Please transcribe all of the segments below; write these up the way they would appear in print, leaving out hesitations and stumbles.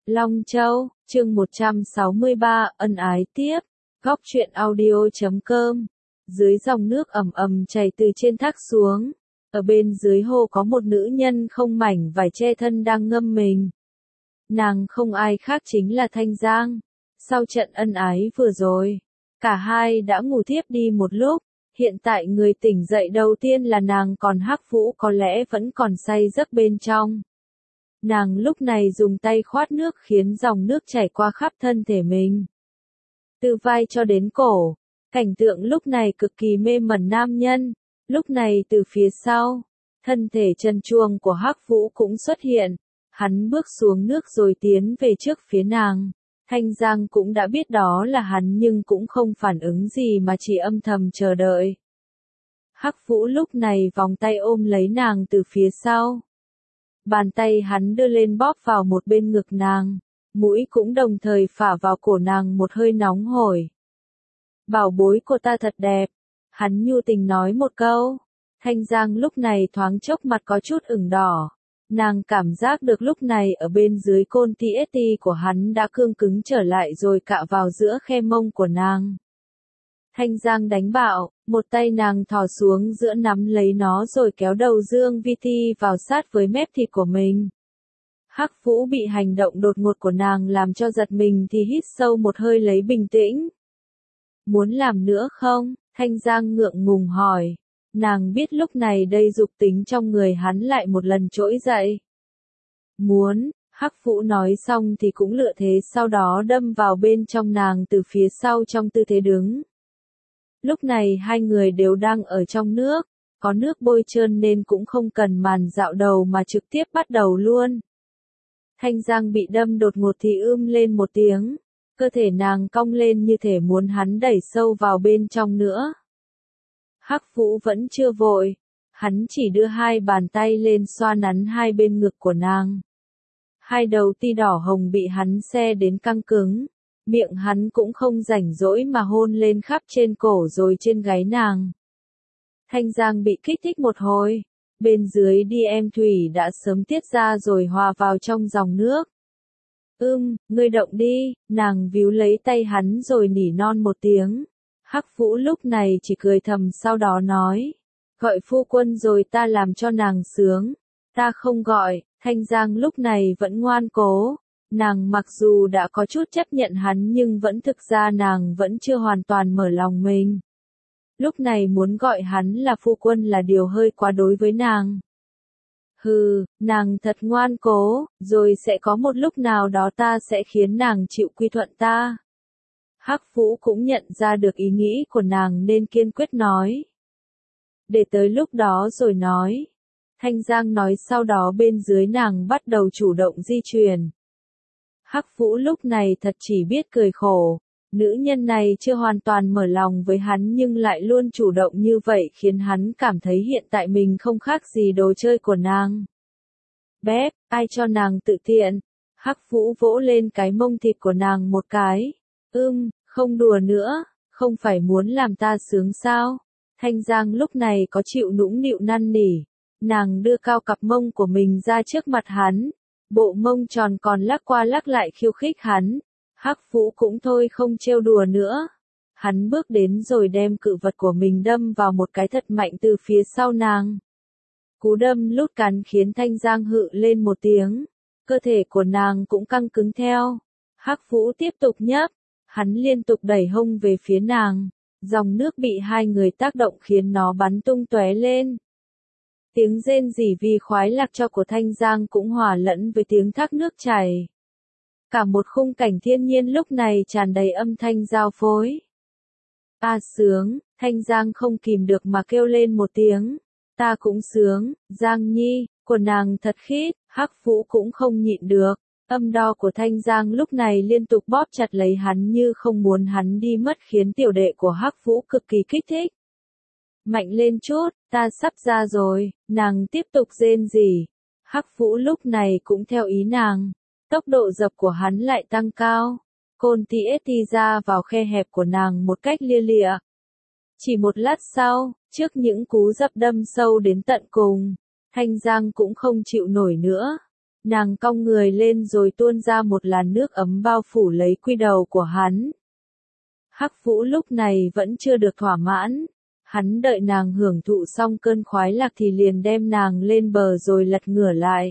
Long Châu, chương 163, ân ái tiếp. Góc truyện audio.com. Dưới dòng nước ầm ầm chảy từ trên thác xuống. Ở bên dưới hồ có một nữ nhân không mảnh vải che thân đang ngâm mình. Nàng không ai khác chính là Thanh Giang. Sau trận ân ái vừa rồi, cả hai đã ngủ thiếp đi một lúc. Hiện tại người tỉnh dậy đầu tiên là nàng, còn Hắc Vũ có lẽ vẫn còn say giấc bên trong. Nàng lúc này dùng tay khoát nước khiến dòng nước chảy qua khắp thân thể mình. Từ vai cho đến cổ, cảnh tượng lúc này cực kỳ mê mẩn nam nhân. Lúc này từ phía sau, thân thể trần truồng của Hắc Vũ cũng xuất hiện. Hắn bước xuống nước rồi tiến về trước phía nàng. Thanh Giang cũng đã biết đó là hắn nhưng cũng không phản ứng gì mà chỉ âm thầm chờ đợi. Hắc Vũ lúc này vòng tay ôm lấy nàng từ phía sau. Bàn tay hắn đưa lên bóp vào một bên ngực nàng, mũi cũng đồng thời phả vào cổ nàng một hơi nóng hổi. Bảo bối của ta thật đẹp, hắn nhu tình nói một câu. Thanh Giang lúc này thoáng chốc mặt có chút ửng đỏ. Nàng cảm giác được lúc này ở bên dưới côn TST của hắn đã cương cứng trở lại rồi cạ vào giữa khe mông của nàng. Thanh Giang đánh bạo, một tay nàng thò xuống giữa nắm lấy nó rồi kéo đầu Dương Vi Ti vào sát với mép thịt của mình. Hắc Vũ bị hành động đột ngột của nàng làm cho giật mình thì hít sâu một hơi lấy bình tĩnh. Muốn làm nữa không? Thanh Giang ngượng ngùng hỏi. Nàng biết lúc này đây dục tính trong người hắn lại một lần trỗi dậy. Muốn, Hắc Vũ nói xong thì cũng lựa thế sau đó đâm vào bên trong nàng từ phía sau trong tư thế đứng. Lúc này hai người đều đang ở trong nước, có nước bôi trơn nên cũng không cần màn dạo đầu mà trực tiếp bắt đầu luôn. Thanh Giang bị đâm đột ngột thì lên một tiếng, cơ thể nàng cong lên như thể muốn hắn đẩy sâu vào bên trong nữa. Hắc Vũ vẫn chưa vội, hắn chỉ đưa hai bàn tay lên xoa nắn hai bên ngực của nàng. Hai đầu ti đỏ hồng bị hắn xe đến căng cứng, miệng hắn cũng không rảnh rỗi mà hôn lên khắp trên cổ rồi trên gáy nàng. Thanh Giang bị kích thích một hồi, bên dưới DM thủy đã sớm tiết ra rồi hòa vào trong dòng nước. Ngươi động đi, nàng víu lấy tay hắn rồi nỉ non một tiếng. Hắc Vũ lúc này chỉ cười thầm sau đó nói, gọi phu quân rồi ta làm cho nàng sướng. Ta không gọi. Thanh Giang lúc này vẫn ngoan cố. Nàng mặc dù đã có chút chấp nhận hắn nhưng vẫn thực ra nàng vẫn chưa hoàn toàn mở lòng mình. Lúc này muốn gọi hắn là phu quân là điều hơi quá đối với nàng. Nàng thật ngoan cố, rồi sẽ có một lúc nào đó ta sẽ khiến nàng chịu quy thuận ta. Hắc Vũ cũng nhận ra được ý nghĩ của nàng nên kiên quyết nói. Để tới lúc đó rồi nói. Thanh Giang nói sau đó bên dưới nàng bắt đầu chủ động di chuyển. Hắc Vũ lúc này thật chỉ biết cười khổ. Nữ nhân này chưa hoàn toàn mở lòng với hắn nhưng lại luôn chủ động như vậy khiến hắn cảm thấy hiện tại mình không khác gì đồ chơi của nàng. Bép, ai cho nàng tự tiện? Hắc Vũ vỗ lên cái mông thịt của nàng một cái. Không đùa nữa, không phải muốn làm ta sướng sao? Thanh Giang lúc này có chịu nũng nịu năn nỉ. Nàng đưa cao cặp mông của mình ra trước mặt hắn. Bộ mông tròn còn lắc qua lắc lại khiêu khích hắn. Hắc Vũ cũng thôi không trêu đùa nữa. Hắn bước đến rồi đem cự vật của mình đâm vào một cái thật mạnh từ phía sau nàng. Cú đâm lút cắn khiến Thanh Giang hự lên một tiếng. Cơ thể của nàng cũng căng cứng theo. Hắc Vũ tiếp tục nhấp. Hắn liên tục đẩy hông về phía nàng. Dòng nước bị hai người tác động khiến nó bắn tung tóe lên. Tiếng rên rỉ vì khoái lạc cho của Thanh Giang cũng hòa lẫn với tiếng thác nước chảy. Cả một khung cảnh thiên nhiên lúc này tràn đầy âm thanh giao phối. Sướng, Thanh Giang không kìm được mà kêu lên một tiếng. Ta cũng sướng, Giang Nhi, của nàng thật khít. Hắc Vũ cũng không nhịn được. Âm đo của Thanh Giang lúc này liên tục bóp chặt lấy hắn như không muốn hắn đi mất khiến tiểu đệ của Hắc Vũ cực kỳ kích thích. Mạnh lên chút, ta sắp ra rồi, nàng tiếp tục rên rỉ. Hắc Vũ lúc này cũng theo ý nàng. Tốc độ dập của hắn lại tăng cao. Côn TST ra vào khe hẹp của nàng một cách lia lịa. Chỉ một lát sau, trước những cú dập đâm sâu đến tận cùng, Thanh Giang cũng không chịu nổi nữa. Nàng cong người lên rồi tuôn ra một làn nước ấm bao phủ lấy quy đầu của hắn. Hắc Vũ lúc này vẫn chưa được thỏa mãn. Hắn đợi nàng hưởng thụ xong cơn khoái lạc thì liền đem nàng lên bờ rồi lật ngửa lại.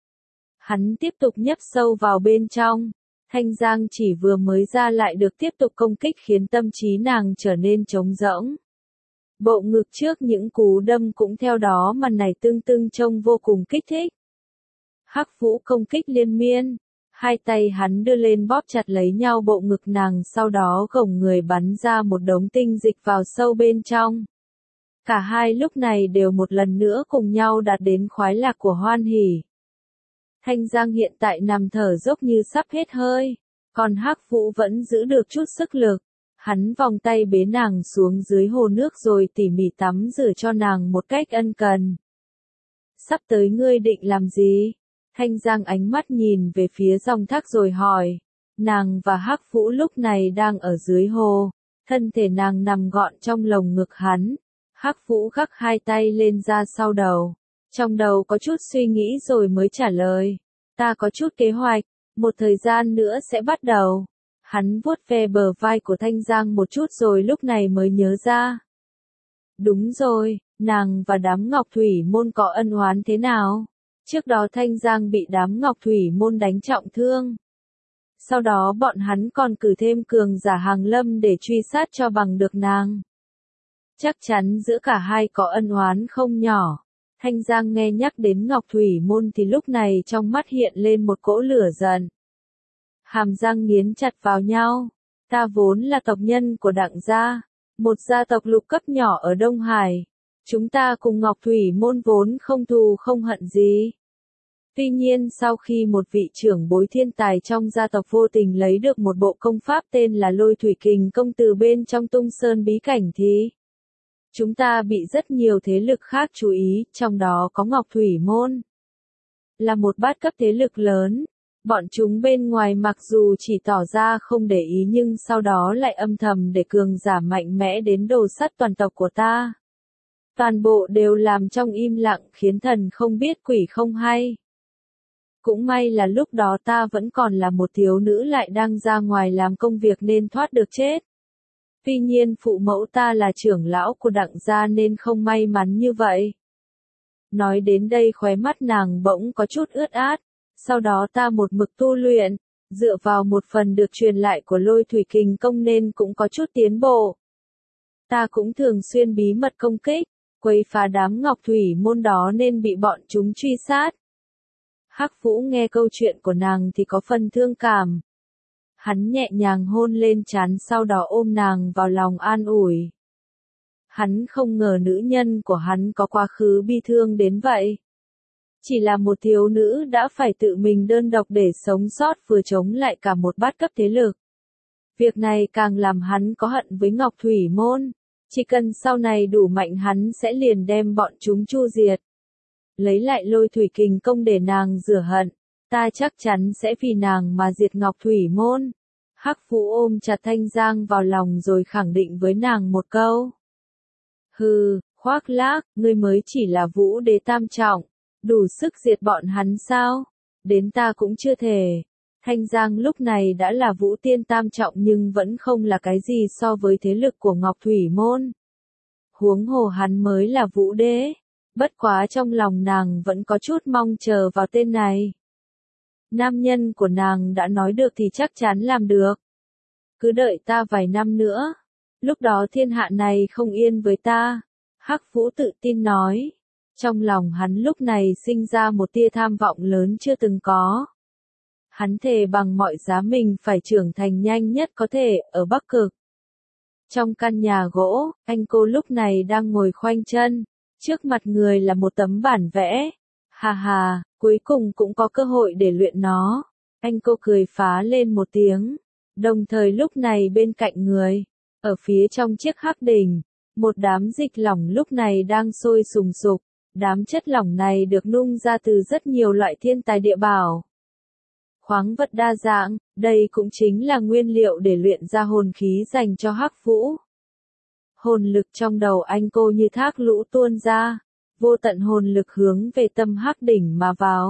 Hắn tiếp tục nhấp sâu vào bên trong. Thanh Giang chỉ vừa mới ra lại được tiếp tục công kích khiến tâm trí nàng trở nên trống rỗng. Bộ ngực trước những cú đâm cũng theo đó mà nảy tưng tưng trông vô cùng kích thích. Hắc Vũ công kích liên miên. Hai tay hắn đưa lên bóp chặt lấy nhau bộ ngực nàng, sau đó gồng người bắn ra một đống tinh dịch vào sâu bên trong. Cả hai lúc này đều một lần nữa cùng nhau đạt đến khoái lạc của hoan hỉ. Thanh Giang hiện tại nằm thở dốc như sắp hết hơi, còn Hắc Vũ vẫn giữ được chút sức lực. Hắn vòng tay bế nàng xuống dưới hồ nước rồi tỉ mỉ tắm rửa cho nàng một cách ân cần. Sắp tới ngươi định làm gì? Thanh Giang ánh mắt nhìn về phía dòng thác rồi hỏi. Nàng và Hắc Vũ lúc này đang ở dưới hồ, thân thể nàng nằm gọn trong lồng ngực hắn. Hắc Vũ gác hai tay lên ra sau đầu. Trong đầu có chút suy nghĩ rồi mới trả lời. Ta có chút kế hoạch, một thời gian nữa sẽ bắt đầu. Hắn vuốt ve bờ vai của Thanh Giang một chút rồi lúc này mới nhớ ra. Đúng rồi, nàng và đám Ngọc Thủy Môn có ân oán thế nào? Trước đó Thanh Giang bị đám Ngọc Thủy Môn đánh trọng thương. Sau đó bọn hắn còn cử thêm cường giả hàng lâm để truy sát cho bằng được nàng. Chắc chắn giữa cả hai có ân oán không nhỏ. Thanh Giang nghe nhắc đến Ngọc Thủy Môn thì lúc này trong mắt hiện lên một cỗ lửa giận. Hàm răng nghiến chặt vào nhau. Ta vốn là tộc nhân của Đặng gia, một gia tộc lục cấp nhỏ ở Đông Hải. Chúng ta cùng Ngọc Thủy Môn vốn không thù không hận gì. Tuy nhiên sau khi một vị trưởng bối thiên tài trong gia tộc vô tình lấy được một bộ công pháp tên là Lôi Thủy Kình Công từ bên trong Tung Sơn bí cảnh thì chúng ta bị rất nhiều thế lực khác chú ý, trong đó có Ngọc Thủy Môn. Là một bát cấp thế lực lớn, bọn chúng bên ngoài mặc dù chỉ tỏ ra không để ý nhưng sau đó lại âm thầm để cường giả mạnh mẽ đến đồ sắt toàn tộc của ta. Toàn bộ đều làm trong im lặng khiến thần không biết quỷ không hay. Cũng may là lúc đó ta vẫn còn là một thiếu nữ lại đang ra ngoài làm công việc nên thoát được chết. Tuy nhiên phụ mẫu ta là trưởng lão của Đặng gia nên không may mắn như vậy. Nói đến đây khóe mắt nàng bỗng có chút ướt át. Sau đó ta một mực tu luyện, dựa vào một phần được truyền lại của Lôi Thủy Kình Công nên cũng có chút tiến bộ. Ta cũng thường xuyên bí mật công kích, quấy phá đám Ngọc Thủy Môn đó nên bị bọn chúng truy sát. Hắc Vũ nghe câu chuyện của nàng thì có phần thương cảm. Hắn nhẹ nhàng hôn lên trán sau đó ôm nàng vào lòng an ủi. Hắn không ngờ nữ nhân của hắn có quá khứ bi thương đến vậy. Chỉ là một thiếu nữ đã phải tự mình đơn độc để sống sót vừa chống lại cả một bát cấp thế lực. Việc này càng làm hắn có hận với Ngọc Thủy Môn. Chỉ cần sau này đủ mạnh hắn sẽ liền đem bọn chúng chu diệt. Lấy lại Lôi Thủy Kình Công để nàng rửa hận. Ta chắc chắn sẽ vì nàng mà diệt Ngọc Thủy Môn. Hắc Vũ ôm chặt Thanh Giang vào lòng rồi khẳng định với nàng một câu. Hừ, khoác lác, ngươi mới chỉ là Vũ Đế tam trọng. Đủ sức diệt bọn hắn sao? Đến ta cũng chưa thể. Thanh Giang lúc này đã là Vũ Tiên tam trọng nhưng vẫn không là cái gì so với thế lực của Ngọc Thủy Môn. Huống hồ hắn mới là Vũ Đế. Bất quá trong lòng nàng vẫn có chút mong chờ vào tên này. Nam nhân của nàng đã nói được thì chắc chắn làm được. Cứ đợi ta vài năm nữa. Lúc đó thiên hạ này không yên với ta. Hắc Vũ tự tin nói. Trong lòng hắn lúc này sinh ra một tia tham vọng lớn chưa từng có. Hắn thề bằng mọi giá mình phải trưởng thành nhanh nhất có thể ở Bắc Cực. Trong căn nhà gỗ, anh cô lúc này đang ngồi khoanh chân. Trước mặt người là một tấm bản vẽ. Hà hà, cuối cùng cũng có cơ hội để luyện nó. Anh cô cười phá lên một tiếng. Đồng thời lúc này bên cạnh người, ở phía trong chiếc hắc đỉnh, một đám dịch lỏng lúc này đang sôi sùng sục. Đám chất lỏng này được nung ra từ rất nhiều loại thiên tài địa bảo. Khoáng vật đa dạng, đây cũng chính là nguyên liệu để luyện ra hồn khí dành cho Hắc Vũ. Hồn lực trong đầu anh cô như thác lũ tuôn ra, vô tận hồn lực hướng về tâm hắc đỉnh mà vào.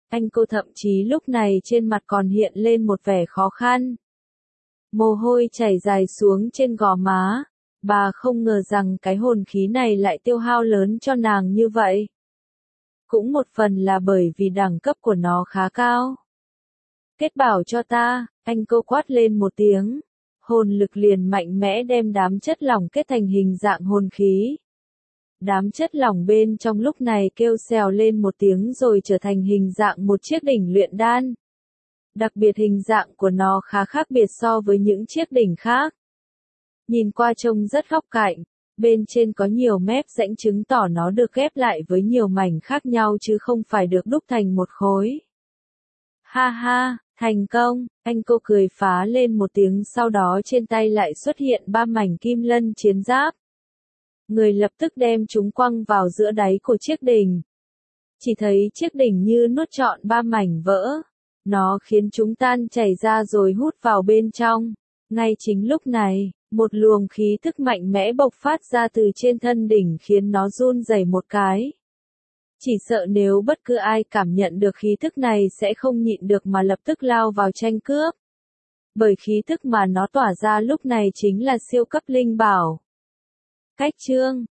Anh cô thậm chí lúc này trên mặt còn hiện lên một vẻ khó khăn. Mồ hôi chảy dài xuống trên gò má. Bà không ngờ rằng cái hồn khí này lại tiêu hao lớn cho nàng như vậy. Cũng một phần là bởi vì đẳng cấp của nó khá cao. Kết bảo cho ta, anh cô quát lên một tiếng. Hồn lực liền mạnh mẽ đem đám chất lỏng kết thành hình dạng hồn khí. Đám chất lỏng bên trong lúc này kêu xèo lên một tiếng rồi trở thành hình dạng một chiếc đỉnh luyện đan. Đặc biệt hình dạng của nó khá khác biệt so với những chiếc đỉnh khác. Nhìn qua trông rất góc cạnh, bên trên có nhiều mép rãnh chứng tỏ nó được ghép lại với nhiều mảnh khác nhau chứ không phải được đúc thành một khối. Ha ha, thành công, anh cô cười phá lên một tiếng, sau đó trên tay lại xuất hiện 3 mảnh kim lân chiến giáp. Người lập tức đem chúng quăng vào giữa đáy của chiếc đỉnh. Chỉ thấy chiếc đỉnh như nuốt trọn 3 mảnh vỡ. Nó khiến chúng tan chảy ra rồi hút vào bên trong. Ngay chính lúc này, một luồng khí tức mạnh mẽ bộc phát ra từ trên thân đỉnh khiến nó run rẩy một cái. Chỉ sợ nếu bất cứ ai cảm nhận được khí tức này sẽ không nhịn được mà lập tức lao vào tranh cướp. Bởi khí tức mà nó tỏa ra lúc này chính là siêu cấp linh bảo. Cách chương